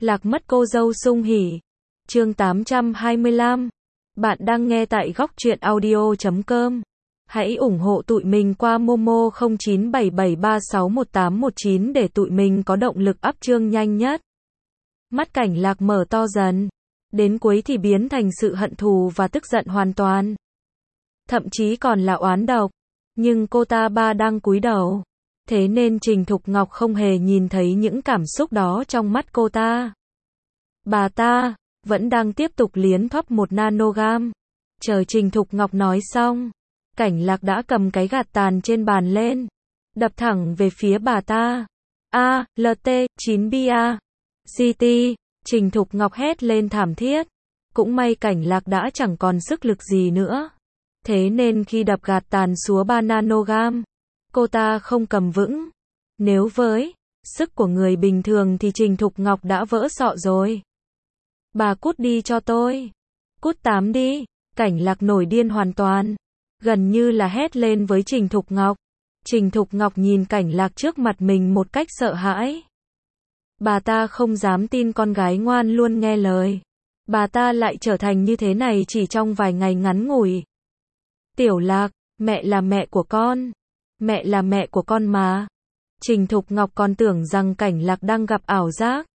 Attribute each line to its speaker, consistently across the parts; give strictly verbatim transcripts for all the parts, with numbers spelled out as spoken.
Speaker 1: Lạc mất cô dâu sung hỉ. Chương tám trăm hai mươi lăm. Bạn đang nghe tại góc truyện audio chấm com. Hãy ủng hộ tụi mình qua Momo không chín bảy bảy ba sáu một tám một chín để tụi mình có động lực up chương nhanh nhất. Mắt Cảnh Lạc mở to dần. Đến cuối thì biến thành sự hận thù và tức giận hoàn toàn. Thậm chí còn là oán độc. Nhưng cô ta ba đang cúi đầu. Thế nên Trình Thục Ngọc không hề nhìn thấy những cảm xúc đó trong mắt cô ta. Bà ta vẫn đang tiếp tục liến thoắp một nanogam. Chờ Trình Thục Ngọc nói xong, Cảnh Lạc đã cầm cái gạt tàn trên bàn lên, đập thẳng về phía bà ta. A, L T, chín B A, C T, Trình Thục Ngọc hét lên thảm thiết. Cũng may Cảnh Lạc đã chẳng còn sức lực gì nữa. Thế nên khi đập gạt tàn súa ba nanogam, cô ta không cầm vững. Nếu với sức của người bình thường thì Trình Thục Ngọc đã vỡ sọ rồi. Bà cút đi cho tôi. Cút tám đi. Cảnh Lạc nổi điên hoàn toàn. Gần như là hét lên với Trình Thục Ngọc. Trình Thục Ngọc nhìn Cảnh Lạc trước mặt mình một cách sợ hãi. Bà ta không dám tin con gái ngoan luôn nghe lời. Bà ta lại trở thành như thế này chỉ trong vài ngày ngắn ngủi. Tiểu Lạc, mẹ là mẹ của con. Mẹ là mẹ của con mà. Trình Thục Ngọc còn tưởng rằng Cảnh Lạc đang gặp ảo giác.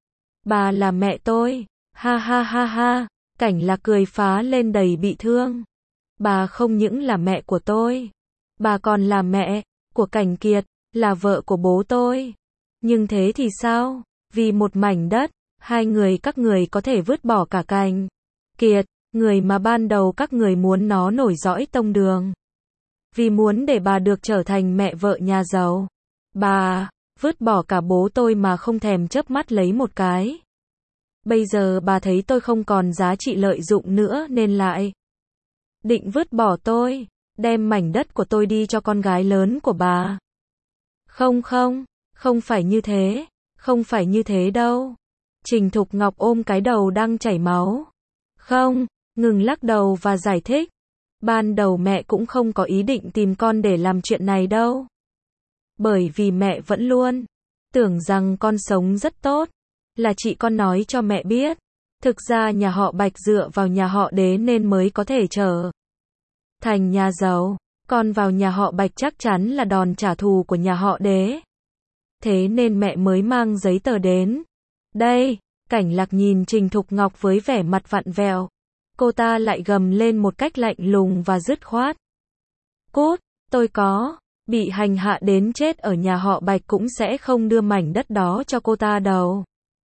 Speaker 1: Bà là mẹ tôi. Ha ha ha ha. Cảnh Lạc cười phá lên đầy bị thương. Bà không những là mẹ của tôi. Bà còn là mẹ của Cảnh Kiệt, là vợ của bố tôi. Nhưng thế thì sao? Vì một mảnh đất, hai người các người có thể vứt bỏ cả Cảnh Kiệt, người mà ban đầu các người muốn nó nổi dõi tông đường. Vì muốn để bà được trở thành mẹ vợ nhà giàu. Bà vứt bỏ cả bố tôi mà không thèm chớp mắt lấy một cái. Bây giờ bà thấy tôi không còn giá trị lợi dụng nữa nên lại định vứt bỏ tôi, đem mảnh đất của tôi đi cho con gái lớn của bà. Không không, không phải như thế, không phải như thế đâu. Trình Thục Ngọc ôm cái đầu đang chảy máu. Không, ngừng lắc đầu và giải thích. Ban đầu mẹ cũng không có ý định tìm con để làm chuyện này đâu. Bởi vì mẹ vẫn luôn tưởng rằng con sống rất tốt. Là chị con nói cho mẹ biết. Thực ra nhà họ Bạch dựa vào nhà họ Đế nên mới có thể trở thành nhà giàu. Con vào nhà họ Bạch chắc chắn là đòn trả thù của nhà họ Đế. Thế nên mẹ mới mang giấy tờ đến. Đây, Cảnh Lạc nhìn Trình Thục Ngọc với vẻ mặt vặn vẹo. Cô ta lại gầm lên một cách lạnh lùng và dứt khoát. Cút, tôi có bị hành hạ đến chết ở nhà họ Bạch cũng sẽ không đưa mảnh đất đó cho cô ta đâu.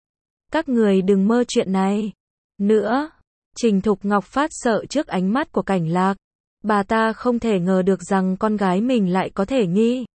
Speaker 1: Các người đừng mơ chuyện này nữa. Trình Thục Ngọc phát sợ trước ánh mắt của Cảnh Lạc. Bà ta không thể ngờ được rằng con gái mình lại có thể nghi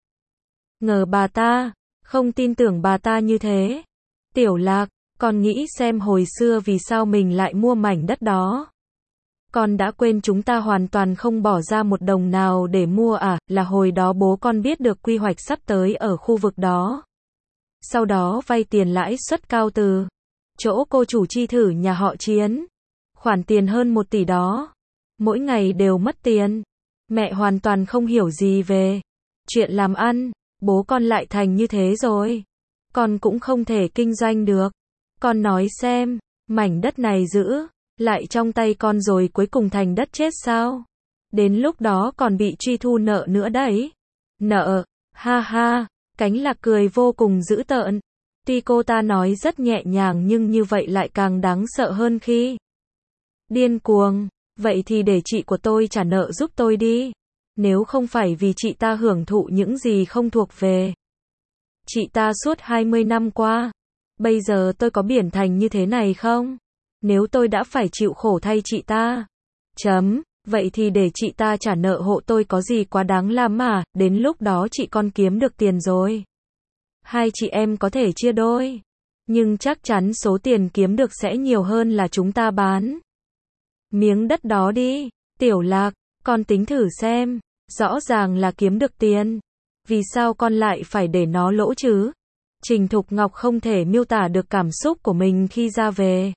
Speaker 1: ngờ bà ta, không tin tưởng bà ta như thế. Tiểu Lạc, con nghĩ xem hồi xưa vì sao mình lại mua mảnh đất đó. Con đã quên chúng ta hoàn toàn không bỏ ra một đồng nào để mua à, là hồi đó bố con biết được quy hoạch sắp tới ở khu vực đó. Sau đó vay tiền lãi suất cao từ chỗ cô chủ chi thử nhà họ Chiến. Khoản tiền hơn một tỷ đó. Mỗi ngày đều mất tiền. Mẹ hoàn toàn không hiểu gì về chuyện làm ăn. Bố con lại thành như thế rồi. Con cũng không thể kinh doanh được. Con nói xem, mảnh đất này giữ lại trong tay con rồi cuối cùng thành đất chết sao? Đến lúc đó còn bị truy thu nợ nữa đấy. Nợ, ha ha, Cảnh Lạc cười vô cùng dữ tợn. Tuy cô ta nói rất nhẹ nhàng nhưng như vậy lại càng đáng sợ hơn khi điên cuồng. Vậy thì để chị của tôi trả nợ giúp tôi đi. Nếu không phải vì chị ta hưởng thụ những gì không thuộc về chị ta suốt hai mươi năm qua, bây giờ tôi có biển thành như thế này không? Nếu tôi đã phải chịu khổ thay chị ta. Chấm, vậy thì để chị ta trả nợ hộ tôi có gì quá đáng làm mà, đến lúc đó chị con kiếm được tiền rồi. Hai chị em có thể chia đôi. Nhưng chắc chắn số tiền kiếm được sẽ nhiều hơn là chúng ta bán miếng đất đó đi. Tiểu Lạc, con tính thử xem. Rõ ràng là kiếm được tiền. Vì sao con lại phải để nó lỗ chứ? Trình Thục Ngọc không thể miêu tả được cảm xúc của mình khi ra về.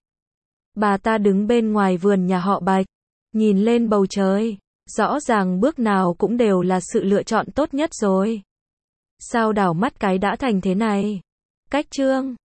Speaker 1: Bà ta đứng bên ngoài vườn nhà họ Bạch, nhìn lên bầu trời. Rõ ràng bước nào cũng đều là sự lựa chọn tốt nhất rồi. Sao đảo mắt cái đã thành thế này? Cách chương